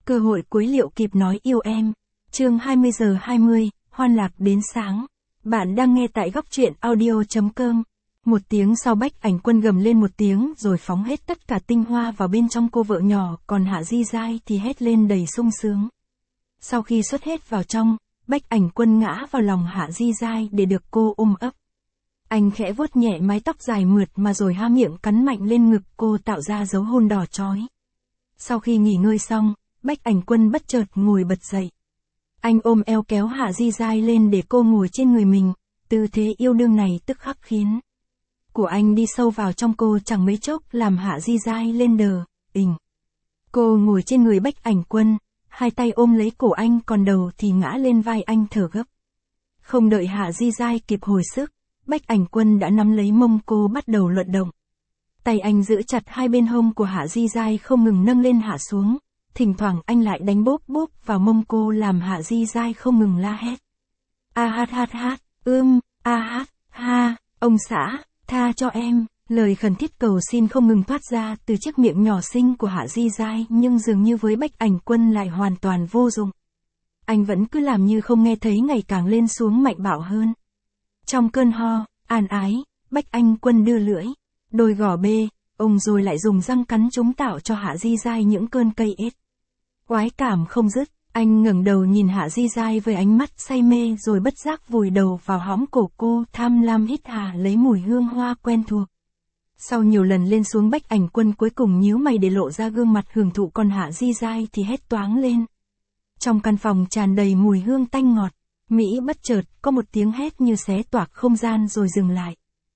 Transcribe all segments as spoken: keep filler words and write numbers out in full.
Cơ hội cuối liệu kịp nói yêu em. Chương hai mươi giờ hai mươi, hoan lạc đến sáng. Bạn đang nghe tại góc truyện audio.com. Một tiếng sau Bách Ảnh Quân gầm lên một tiếng rồi phóng hết tất cả tinh hoa vào bên trong cô vợ nhỏ, còn Hạ Di Giai thì hét lên đầy sung sướng. Sau khi xuất hết vào trong, Bách Ảnh Quân ngã vào lòng Hạ Di Giai để được cô ôm ấp. Anh khẽ vuốt nhẹ mái tóc dài mượt mà rồi há miệng cắn mạnh lên ngực cô tạo ra dấu hôn đỏ chói. Sau khi nghỉ ngơi xong, Bách Ảnh Quân bất chợt ngồi bật dậy. Anh ôm eo kéo Hạ Di Giai lên để cô ngồi trên người mình, tư thế yêu đương này tức khắc khiến của anh đi sâu vào trong cô chẳng mấy chốc làm Hạ Di Giai lên đờ, ình. Cô ngồi trên người Bách Ảnh Quân, hai tay ôm lấy cổ anh còn đầu thì ngã lên vai anh thở gấp. Không đợi Hạ Di Giai kịp hồi sức, Bách Ảnh Quân đã nắm lấy mông cô bắt đầu luận động. Tay anh giữ chặt hai bên hông của Hạ Di Giai không ngừng nâng lên hạ xuống, thỉnh thoảng anh lại đánh bốp bốp vào mông cô làm Hạ Di Giai không ngừng la hét. A hát hát hát, ưm, a hát, ha, ông xã, tha cho em, lời khẩn thiết cầu xin không ngừng thoát ra từ chiếc miệng nhỏ xinh của Hạ Di Giai nhưng dường như với Bách Ảnh Quân lại hoàn toàn vô dụng. Anh vẫn cứ làm như không nghe thấy ngày càng lên xuống mạnh bạo hơn. Trong cơn ho, an ái, Bách Ảnh Quân đưa lưỡi, đôi gò bê, ông rồi lại dùng răng cắn chúng tạo cho Hạ Di Giai những cơn cây ết. Oái cảm không dứt, anh ngẩng đầu nhìn Hạ Di Giai với ánh mắt say mê rồi bất giác vùi đầu vào hõm cổ cô tham lam hít hà lấy mùi hương hoa quen thuộc. Sau nhiều lần lên xuống Bách Ảnh Quân cuối cùng nhíu mày để lộ ra gương mặt hưởng thụ, còn Hạ Di Giai thì hét toáng lên. Trong căn phòng tràn đầy mùi hương tanh ngọt, Mỹ bất chợt có một tiếng hét như xé toạc không gian rồi dừng lại.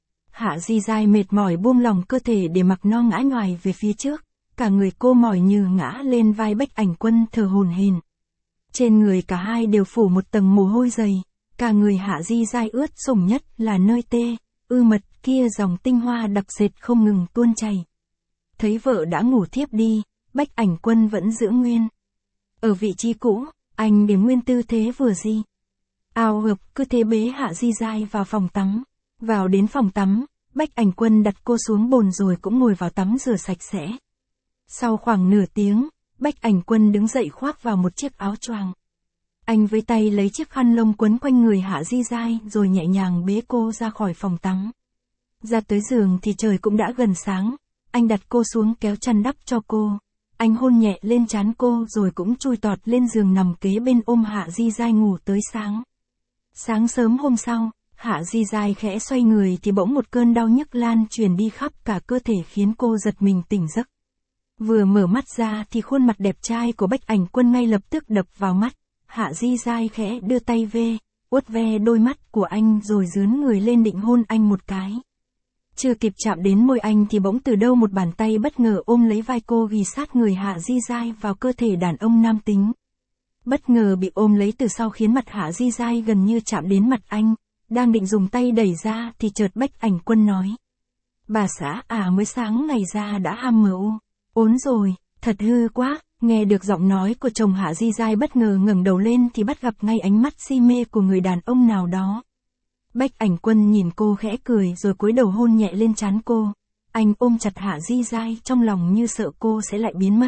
Hạ Di Giai mệt mỏi buông lỏng cơ thể để mặc nó ngã nhoài về phía trước, cả người cô mỏi như ngã lên vai Bách Ảnh Quân thở hổn hển. Trên người cả hai đều phủ một tầng mồ hôi dày, cả người Hạ Di Giai ướt sũng nhất là nơi tê, ư mật kia dòng tinh hoa đặc sệt không ngừng tuôn chảy. Thấy vợ đã ngủ thiếp đi, Bách Ảnh Quân vẫn giữ nguyên. Ở vị trí cũ, anh để nguyên tư thế vừa di. Ao hợp cứ thế bế Hạ Di Giai vào phòng tắm. Vào đến phòng tắm, Bách Ảnh Quân đặt cô xuống bồn rồi cũng ngồi vào tắm rửa sạch sẽ. Sau khoảng nửa tiếng, Bách Ảnh Quân đứng dậy khoác vào một chiếc áo choàng. Anh với tay lấy chiếc khăn lông quấn quanh người Hạ Di Giai rồi nhẹ nhàng bế cô ra khỏi phòng tắm. Ra tới giường thì trời cũng đã gần sáng, anh đặt cô xuống kéo chăn đắp cho cô. Anh hôn nhẹ lên trán cô rồi cũng chui tọt lên giường nằm kế bên ôm Hạ Di Giai ngủ tới sáng. Sáng sớm hôm sau, Hạ Di Giai khẽ xoay người thì bỗng một cơn đau nhức lan truyền đi khắp cả cơ thể khiến cô giật mình tỉnh giấc. Vừa mở mắt ra thì khuôn mặt đẹp trai của Bách Ảnh Quân ngay lập tức đập vào mắt. Hạ Di Giai khẽ đưa tay về, uốt ve đôi mắt của anh rồi dướn người lên định hôn anh một cái. Chưa kịp chạm đến môi anh thì bỗng từ đâu một bàn tay bất ngờ ôm lấy vai cô ghì sát người Hạ Di Giai vào cơ thể đàn ông nam tính. Bất ngờ bị ôm lấy từ sau khiến mặt Hạ Di Giai gần như chạm đến mặt anh. Đang định dùng tay đẩy ra thì chợt Bách Ảnh Quân nói. Bà xã à, mới sáng ngày ra đã ham mờ u. Ốn rồi, thật hư quá. Nghe được giọng nói của chồng, Hạ Di Giai bất ngờ ngẩng đầu lên thì bắt gặp ngay ánh mắt si mê của người đàn ông nào đó. Bách Ảnh Quân nhìn cô khẽ cười rồi cúi đầu hôn nhẹ lên trán cô. Anh ôm chặt Hạ Di Giai trong lòng như sợ cô sẽ lại biến mất.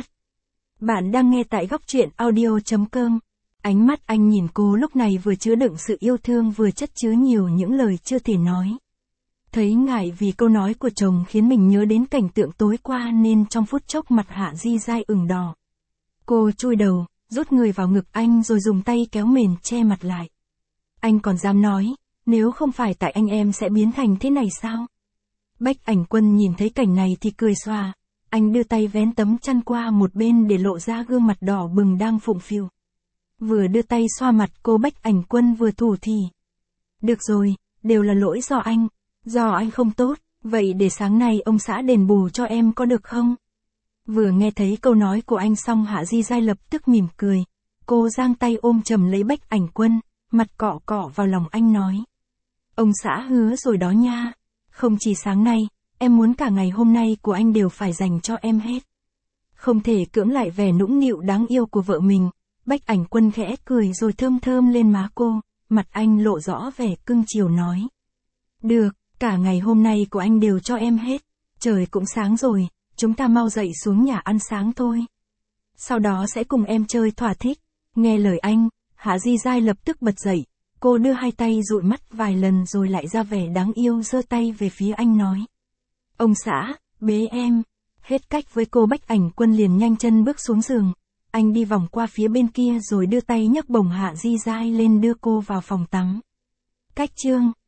Bạn đang nghe tại góc truyện audio.com. Ánh mắt anh nhìn cô lúc này vừa chứa đựng sự yêu thương vừa chất chứa nhiều những lời chưa thể nói. Thấy ngại vì câu nói của chồng khiến mình nhớ đến cảnh tượng tối qua nên trong phút chốc mặt Hạ Di Giai ửng đỏ. Cô chui đầu, rút người vào ngực anh rồi dùng tay kéo mền che mặt lại. Anh còn dám nói, nếu không phải tại anh em sẽ biến thành thế này sao? Bách Ảnh Quân nhìn thấy cảnh này thì cười xòa. Anh đưa tay vén tấm chăn qua một bên để lộ ra gương mặt đỏ bừng đang phụng phịu. Vừa đưa tay xoa mặt cô, Bách Ảnh Quân vừa thủ thỉ. Được rồi, đều là lỗi do anh, do anh không tốt, vậy để sáng nay ông xã đền bù cho em có được không? Vừa nghe thấy câu nói của anh xong Hạ Di Giai lập tức mỉm cười. Cô giang tay ôm chầm lấy Bách Ảnh Quân, mặt cọ cọ vào lòng anh nói. Ông xã hứa rồi đó nha, không chỉ sáng nay, em muốn cả ngày hôm nay của anh đều phải dành cho em hết. Không thể cưỡng lại vẻ nũng nịu đáng yêu của vợ mình. Bách Ảnh Quân khẽ cười rồi thơm thơm lên má cô, mặt anh lộ rõ vẻ cưng chiều nói. Được, cả ngày hôm nay của anh đều cho em hết, trời cũng sáng rồi, chúng ta mau dậy xuống nhà ăn sáng thôi. Sau đó sẽ cùng em chơi thỏa thích. Nghe lời anh, Hạ Di Giai lập tức bật dậy. Cô đưa hai tay dụi mắt vài lần rồi lại ra vẻ đáng yêu giơ tay về phía anh nói. Ông xã, bế em. Hết cách với cô, Bách Ảnh Quân liền nhanh chân bước xuống giường. Anh đi vòng qua phía bên kia rồi đưa tay nhấc bổng Hạ Di Giai lên đưa cô vào phòng tắm. Cách chương